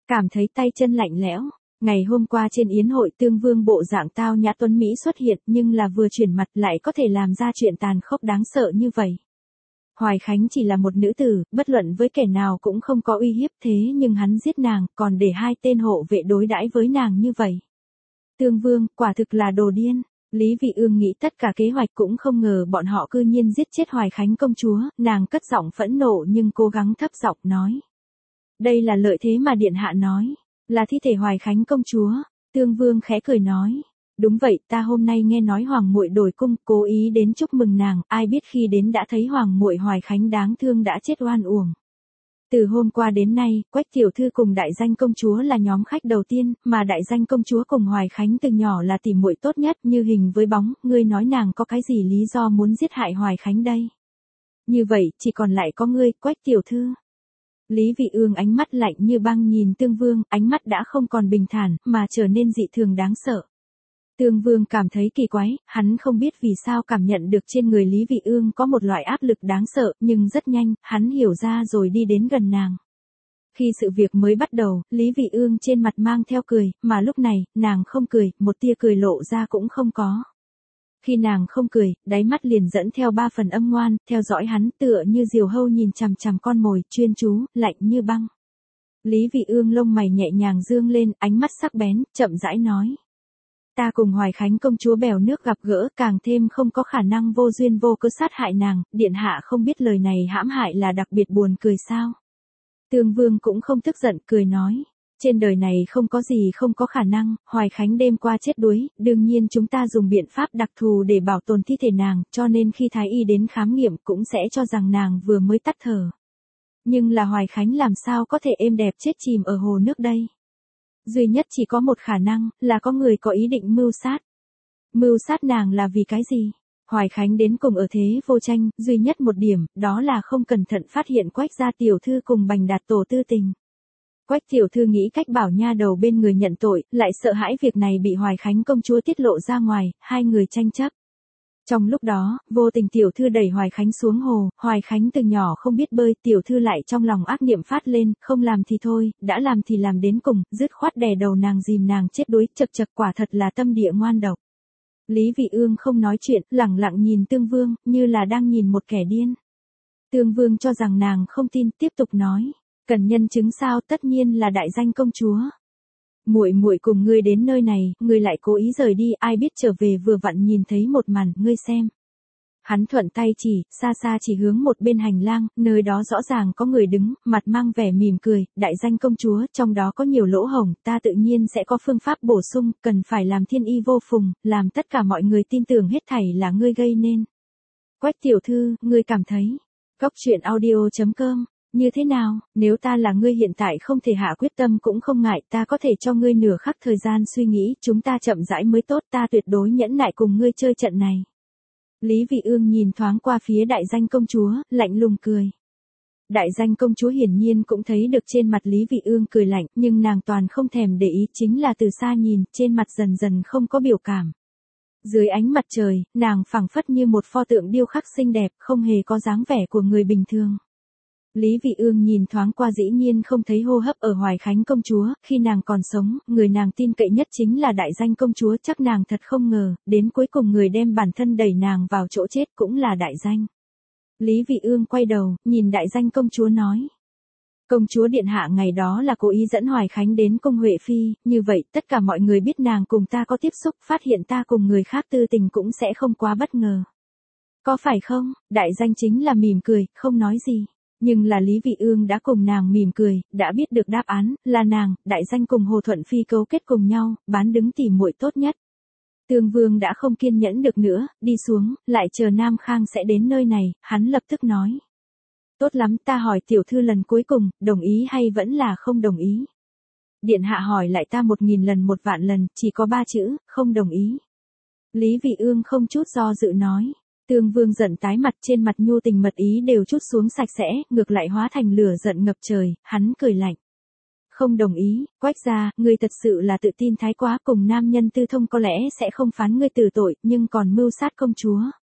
Speaker 1: cảm thấy tay chân lạnh lẽo. Ngày hôm qua trên yến hội Tương Vương bộ dạng tao nhã tuấn Mỹ xuất hiện nhưng là vừa chuyển mặt lại có thể làm ra chuyện tàn khốc đáng sợ như vậy. Hoài Khánh chỉ là một nữ tử, bất luận với kẻ nào cũng không có uy hiếp thế nhưng hắn giết nàng, còn để hai tên hộ vệ đối đãi với nàng như vậy. Tương Vương, quả thực là đồ điên. Lý Vị Ương nghĩ tất cả kế hoạch cũng không ngờ bọn họ cư nhiên giết chết Hoài Khánh công chúa, nàng cất giọng phẫn nộ nhưng cố gắng thấp giọng nói. Đây là lợi thế mà Điện Hạ nói, là thi thể Hoài Khánh công chúa. Tương Vương khẽ cười nói. Đúng vậy, ta hôm nay nghe nói Hoàng muội đổi cung, cố ý đến chúc mừng nàng, ai biết khi đến đã thấy Hoàng muội Hoài Khánh đáng thương đã chết oan uổng. Từ hôm qua đến nay, Quách tiểu thư cùng Đại Danh công chúa là nhóm khách đầu tiên, mà Đại Danh công chúa cùng Hoài Khánh từ nhỏ là tỉ muội tốt nhất, như hình với bóng, ngươi nói nàng có cái gì lý do muốn giết hại Hoài Khánh đây? Như vậy, chỉ còn lại có ngươi, Quách tiểu thư. Lý Vị Ương ánh mắt lạnh như băng nhìn Tương Vương, ánh mắt đã không còn bình thản, mà trở nên dị thường đáng sợ. Tương Vương cảm thấy kỳ quái, hắn không biết vì sao cảm nhận được trên người Lý Vị Ương có một loại áp lực đáng sợ, nhưng rất nhanh, hắn hiểu ra rồi đi đến gần nàng. Khi sự việc mới bắt đầu, Lý Vị Ương trên mặt mang theo cười, mà lúc này, nàng không cười, một tia cười lộ ra cũng không có. Khi nàng không cười, đáy mắt liền dẫn theo 3 phần âm ngoan, theo dõi hắn tựa như diều hâu nhìn chằm chằm con mồi, chuyên chú, lạnh như băng. Lý Vị Ương lông mày nhẹ nhàng dương lên, ánh mắt sắc bén, chậm rãi nói. Ta cùng Hoài Khánh công chúa bèo nước gặp gỡ, càng thêm không có khả năng vô duyên vô cớ sát hại nàng, Điện Hạ không biết lời này hãm hại là đặc biệt buồn cười sao. Tương Vương cũng không tức giận, cười nói. Trên đời này không có gì không có khả năng, Hoài Khánh đêm qua chết đuối, đương nhiên chúng ta dùng biện pháp đặc thù để bảo tồn thi thể nàng, cho nên khi Thái Y đến khám nghiệm cũng sẽ cho rằng nàng vừa mới tắt thở. Nhưng là Hoài Khánh làm sao có thể êm đẹp chết chìm ở hồ nước đây? Duy nhất chỉ có một khả năng, là có người có ý định mưu sát. Mưu sát nàng là vì cái gì? Hoài Khánh đến cùng ở thế vô tranh, duy nhất một điểm, đó là không cẩn thận phát hiện Quách gia tiểu thư cùng Bành Đạt tổ tư tình. Quách tiểu thư nghĩ cách bảo nha đầu bên người nhận tội, lại sợ hãi việc này bị Hoài Khánh công chúa tiết lộ ra ngoài, hai người tranh chấp. Trong lúc đó, vô tình tiểu thư đẩy Hoài Khánh xuống hồ, Hoài Khánh từ nhỏ không biết bơi, tiểu thư lại trong lòng ác niệm phát lên, không làm thì thôi, đã làm thì làm đến cùng, dứt khoát đè đầu nàng dìm nàng chết đuối, chật chật quả thật là tâm địa ngoan độc. Lý Vị Ương không nói chuyện, lẳng lặng nhìn Tương Vương, như là đang nhìn một kẻ điên. Tương Vương cho rằng nàng không tin, tiếp tục nói, cần nhân chứng sao, tất nhiên là Đại Danh công chúa. Muội muội cùng ngươi đến nơi này, ngươi lại cố ý rời đi, ai biết trở về vừa vặn nhìn thấy một màn, ngươi xem. Hắn thuận tay chỉ, xa xa chỉ hướng một bên hành lang, nơi đó rõ ràng có người đứng, mặt mang vẻ mỉm cười, Đại Danh công chúa, trong đó có nhiều lỗ hổng, ta tự nhiên sẽ có phương pháp bổ sung, cần phải làm thiên y vô phùng, làm tất cả mọi người tin tưởng hết thảy là ngươi gây nên. Quách tiểu thư, ngươi cảm thấy, goctruyện.audio.com như thế nào, nếu ta là ngươi hiện tại không thể hạ quyết tâm cũng không ngại, ta có thể cho ngươi nửa khắc thời gian suy nghĩ, chúng ta chậm rãi mới tốt, ta tuyệt đối nhẫn nại cùng ngươi chơi trận này. Lý Vị Ương nhìn thoáng qua phía Đại Danh công chúa, lạnh lùng cười. Đại Danh công chúa hiển nhiên cũng thấy được trên mặt Lý Vị Ương cười lạnh, nhưng nàng toàn không thèm để ý, chính là từ xa nhìn, trên mặt dần dần không có biểu cảm. Dưới ánh mặt trời, nàng phảng phất như một pho tượng điêu khắc xinh đẹp, không hề có dáng vẻ của người bình thường. Lý Vị Ương nhìn thoáng qua dĩ nhiên không thấy hô hấp ở Hoài Khánh công chúa, khi nàng còn sống, người nàng tin cậy nhất chính là Đại Danh công chúa, chắc nàng thật không ngờ, đến cuối cùng người đem bản thân đẩy nàng vào chỗ chết cũng là Đại Danh. Lý Vị Ương quay đầu, nhìn Đại Danh công chúa nói. Công chúa điện hạ ngày đó là cố ý dẫn Hoài Khánh đến cung Huệ Phi, như vậy tất cả mọi người biết nàng cùng ta có tiếp xúc, phát hiện ta cùng người khác tư tình cũng sẽ không quá bất ngờ. Có phải không? Đại Danh chính là mỉm cười, không nói gì. Nhưng là Lý Vị Ương đã cùng nàng mỉm cười, đã biết được đáp án, là nàng, Đại Danh cùng Hồ Thuận Phi cấu kết cùng nhau, bán đứng tỉ muội tốt nhất. Tương Vương đã không kiên nhẫn được nữa, đi xuống, lại chờ Nam Khang sẽ đến nơi này, hắn lập tức nói. Tốt lắm, ta hỏi tiểu thư lần cuối cùng, đồng ý hay vẫn là không đồng ý? Điện hạ hỏi lại ta 1000 lần 1 vạn lần, chỉ có 3 chữ, không đồng ý. Lý Vị Ương không chút do dự nói. Tương Vương giận tái mặt, trên mặt nhu tình mật ý đều chút xuống sạch sẽ, ngược lại hóa thành lửa giận ngập trời, hắn cười lạnh. Không đồng ý, Quách gia, ngươi thật sự là tự tin thái quá, cùng nam nhân tư thông có lẽ sẽ không phán ngươi tử tội, nhưng còn mưu sát công chúa.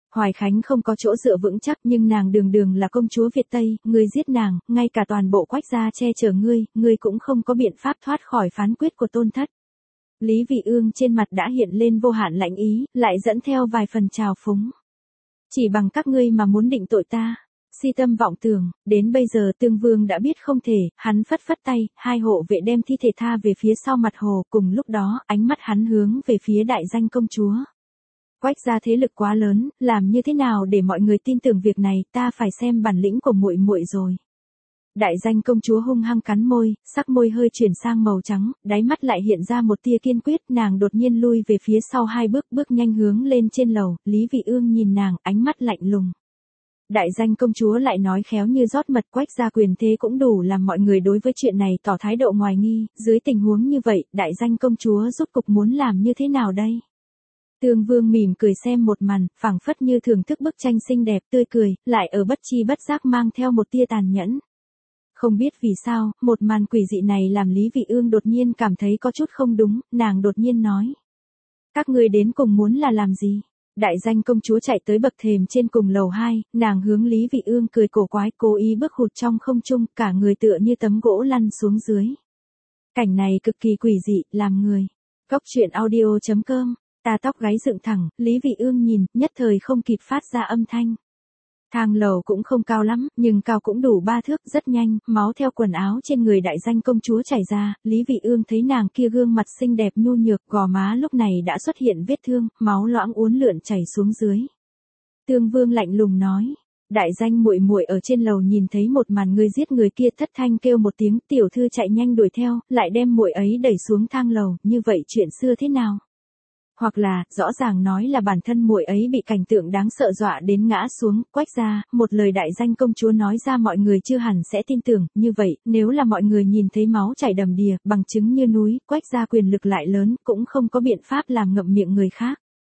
Speaker 1: Hoài Khánh không có chỗ dựa vững chắc nhưng nàng đường đường là công chúa Việt Tây, ngươi giết nàng, ngay cả toàn bộ Quách gia che chở ngươi cũng không có biện pháp thoát khỏi phán quyết của tôn thất. Lý Vị Ương trên mặt đã hiện lên vô hạn lạnh ý, lại dẫn theo vài phần trào phúng. Chỉ bằng các ngươi mà muốn định tội ta. Si tâm vọng tưởng, đến bây giờ Tương Vương đã biết không thể, hắn phất phất tay, hai hộ vệ đem thi thể tha về phía sau mặt hồ, cùng lúc đó, ánh mắt hắn hướng về phía đại danh công chúa. Quách gia thế lực quá lớn, làm như thế nào để mọi người tin tưởng việc này, ta phải xem bản lĩnh của muội muội rồi. Đại danh công chúa hung hăng cắn môi, sắc môi hơi chuyển sang màu trắng, đáy mắt lại hiện ra một tia kiên quyết, nàng đột nhiên lui về phía sau hai bước, bước nhanh hướng lên trên lầu, Lý Vị Ương nhìn nàng, ánh mắt lạnh lùng. Đại danh công chúa lại nói khéo như rót mật, Quách gia quyền thế cũng đủ làm mọi người đối với chuyện này tỏ thái độ hoài nghi, dưới tình huống như vậy, đại danh công chúa rốt cục muốn làm như thế nào đây? Tương Vương mỉm cười xem một màn, phảng phất như thưởng thức bức tranh xinh đẹp tươi cười, lại ở bất chi bất giác mang theo một tia tàn nhẫn. Không biết vì sao, một màn quỷ dị này làm Lý Vị Ương đột nhiên cảm thấy có chút không đúng, nàng đột nhiên nói. Các ngươi đến cùng muốn là làm gì? Đại danh công chúa chạy tới bậc thềm trên cùng lầu 2, nàng hướng Lý Vị Ương cười cổ quái, cố ý bước hụt trong không trung, cả người tựa như tấm gỗ lăn xuống dưới. Cảnh này cực kỳ quỷ dị, làm người. Góc truyện audio.com, ta tóc gáy dựng thẳng, Lý Vị Ương nhìn, nhất thời không kịp phát ra âm thanh. Thang lầu cũng không cao lắm, nhưng cao cũng đủ 3 thước, rất nhanh, máu theo quần áo trên người đại danh công chúa chảy ra, Lý Vị Ương thấy nàng kia gương mặt xinh đẹp nhu nhược, gò má lúc này đã xuất hiện vết thương, máu loãng uốn lượn chảy xuống dưới. Tương Vương lạnh lùng nói, đại danh muội muội ở trên lầu nhìn thấy một màn người giết người kia, thất thanh kêu một tiếng, tiểu thư chạy nhanh đuổi theo, lại đem muội ấy đẩy xuống thang lầu, như vậy chuyện xưa thế nào? Hoặc là, rõ ràng nói là bản thân muội ấy bị cảnh tượng đáng sợ dọa đến ngã xuống, Quách gia, một lời đại danh công chúa nói ra mọi người chưa hẳn sẽ tin tưởng, như vậy, nếu là mọi người nhìn thấy máu chảy đầm đìa, bằng chứng như núi, Quách gia quyền lực lại lớn, cũng không có biện pháp làm ngậm miệng người khác.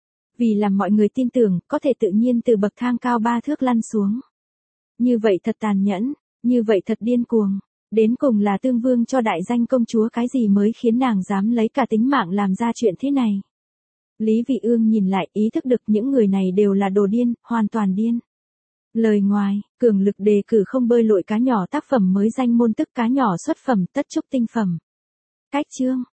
Speaker 1: Vì làm mọi người tin tưởng, có thể tự nhiên từ bậc thang cao 3 thước lăn xuống. Như vậy thật tàn nhẫn, như vậy thật điên cuồng. Đến cùng là Tương Vương cho đại danh công chúa cái gì mới khiến nàng dám lấy cả tính mạng làm ra chuyện thế này. Lý Vị Ương nhìn lại, ý thức được những người này đều là đồ điên, hoàn toàn điên. Lời ngoài, cường lực đề cử không bơi lội cá nhỏ tác phẩm mới danh môn tức cá nhỏ xuất phẩm tất trúc tinh phẩm. Cách chương